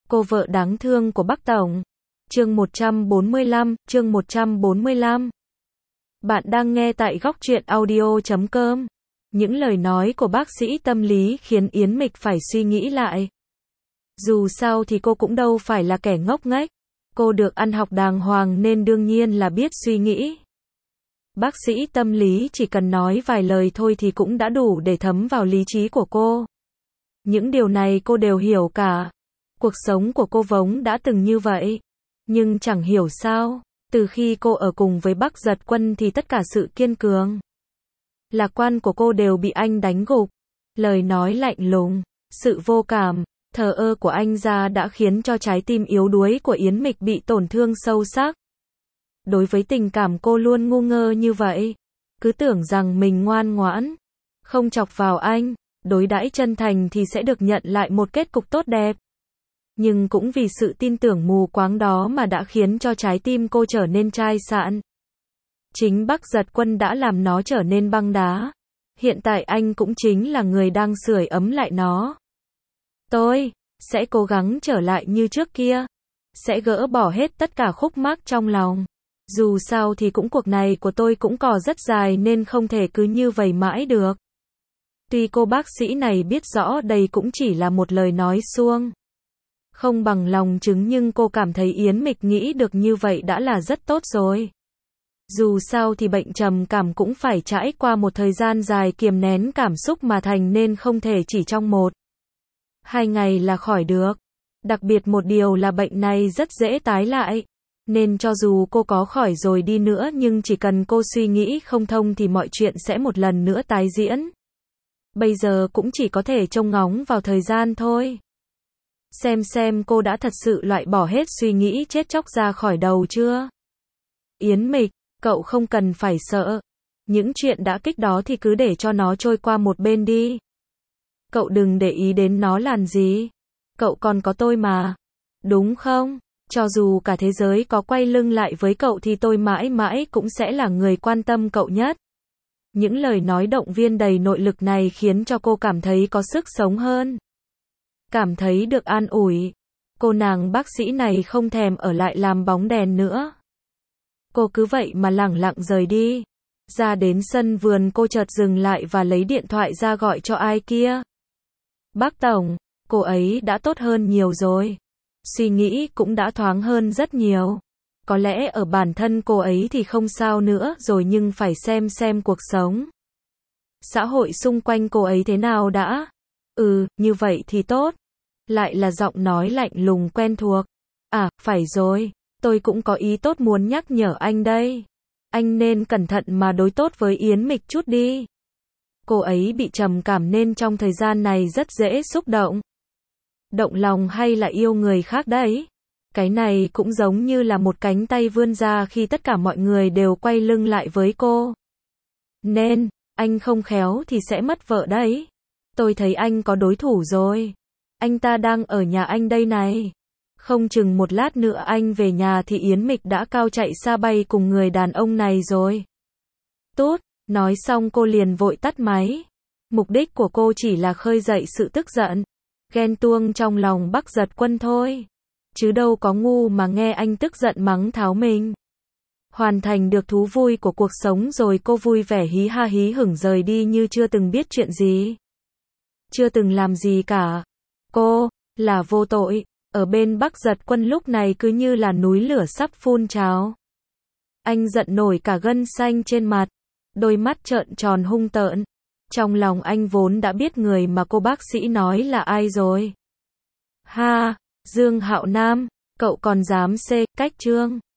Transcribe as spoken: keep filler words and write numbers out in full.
Cô vợ đáng thương của Bác Tổng. Chương một trăm bốn mươi lăm, chương một trăm bốn mươi lăm. Bạn đang nghe tại góc truyện audio chấm com. Những lời nói của bác sĩ tâm lý khiến Yến Mịch phải suy nghĩ lại. Dù sao thì cô cũng đâu phải là kẻ ngốc nghếch. Cô được ăn học đàng hoàng nên đương nhiên là biết suy nghĩ. Bác sĩ tâm lý chỉ cần nói vài lời thôi thì cũng đã đủ để thấm vào lý trí của cô. Những điều này cô đều hiểu cả. Cuộc sống của cô vốn đã từng như vậy. Nhưng chẳng hiểu sao, từ khi cô ở cùng với Bắc Giật Quân thì tất cả sự kiên cường, lạc quan của cô đều bị anh đánh gục. Lời nói lạnh lùng, sự vô cảm, thờ ơ của anh ra đã khiến cho trái tim yếu đuối của Yến Mịch bị tổn thương sâu sắc. Đối với tình cảm cô luôn ngu ngơ như vậy, cứ tưởng rằng mình ngoan ngoãn, không chọc vào anh, đối đãi chân thành thì sẽ được nhận lại một kết cục tốt đẹp. Nhưng cũng vì sự tin tưởng mù quáng đó mà đã khiến cho trái tim cô trở nên chai sạn. Chính Bắc Giật Quân đã làm nó trở nên băng đá. Hiện tại anh cũng chính là người đang sưởi ấm lại nó. Tôi sẽ cố gắng trở lại như trước kia, sẽ gỡ bỏ hết tất cả khúc mắc trong lòng. Dù sao thì cũng cuộc này của tôi cũng còn rất dài nên không thể cứ như vậy mãi được. Tuy cô bác sĩ này biết rõ đây cũng chỉ là một lời nói suông, không bằng lòng chứng, nhưng cô cảm thấy Yến Mịch nghĩ được như vậy đã là rất tốt rồi. Dù sao thì bệnh trầm cảm cũng phải trải qua một thời gian dài kiềm nén cảm xúc mà thành, nên không thể chỉ trong một, hai ngày là khỏi được. Đặc biệt một điều là bệnh này rất dễ tái lại. Nên cho dù cô có khỏi rồi đi nữa nhưng chỉ cần cô suy nghĩ không thông thì mọi chuyện sẽ một lần nữa tái diễn. Bây giờ cũng chỉ có thể trông ngóng vào thời gian thôi. Xem xem cô đã thật sự loại bỏ hết suy nghĩ chết chóc ra khỏi đầu chưa? Yến Mịch, cậu không cần phải sợ. Những chuyện đã kích đó thì cứ để cho nó trôi qua một bên đi. Cậu đừng để ý đến nó làm gì. Cậu còn có tôi mà. Đúng không? Cho dù cả thế giới có quay lưng lại với cậu thì tôi mãi mãi cũng sẽ là người quan tâm cậu nhất. Những lời nói động viên đầy nội lực này khiến cho cô cảm thấy có sức sống hơn. Cảm thấy được an ủi. Cô nàng bác sĩ này không thèm ở lại làm bóng đèn nữa. Cô cứ vậy mà lẳng lặng rời đi. Ra đến sân vườn cô chợt dừng lại và lấy điện thoại ra gọi cho ai kia. Bác Tổng, cô ấy đã tốt hơn nhiều rồi. Suy nghĩ cũng đã thoáng hơn rất nhiều. Có lẽ ở bản thân cô ấy thì không sao nữa rồi, nhưng phải xem xem cuộc sống, xã hội xung quanh cô ấy thế nào đã. Ừ, như vậy thì tốt. Lại là giọng nói lạnh lùng quen thuộc. À, phải rồi, tôi cũng có ý tốt muốn nhắc nhở anh đây. Anh nên cẩn thận mà đối tốt với Yến Mịch chút đi. Cô ấy bị trầm cảm nên trong thời gian này rất dễ xúc động. Động lòng hay là yêu người khác đấy. Cái này cũng giống như là một cánh tay vươn ra khi tất cả mọi người đều quay lưng lại với cô. Nên, anh không khéo thì sẽ mất vợ đấy. Tôi thấy anh có đối thủ rồi. Anh ta đang ở nhà anh đây này. Không chừng một lát nữa anh về nhà thì Yến Mịch đã cao chạy xa bay cùng người đàn ông này rồi. Tốt, nói xong cô liền vội tắt máy. Mục đích của cô chỉ là khơi dậy sự tức giận, ghen tuông trong lòng Bắc Giật Quân thôi. Chứ đâu có ngu mà nghe anh tức giận mắng tháo mình. Hoàn thành được thú vui của cuộc sống rồi cô vui vẻ hí ha hí hửng rời đi như chưa từng biết chuyện gì, chưa từng làm gì cả. Cô là vô tội. Ở bên Bắc Giật Quân lúc này cứ như là núi lửa sắp phun trào. Anh giận nổi cả gân xanh trên mặt, đôi mắt trợn tròn hung tợn. Trong lòng anh vốn đã biết người mà cô bác sĩ nói là ai rồi. Ha, Dương Hạo Nam, cậu còn dám xê cách Trương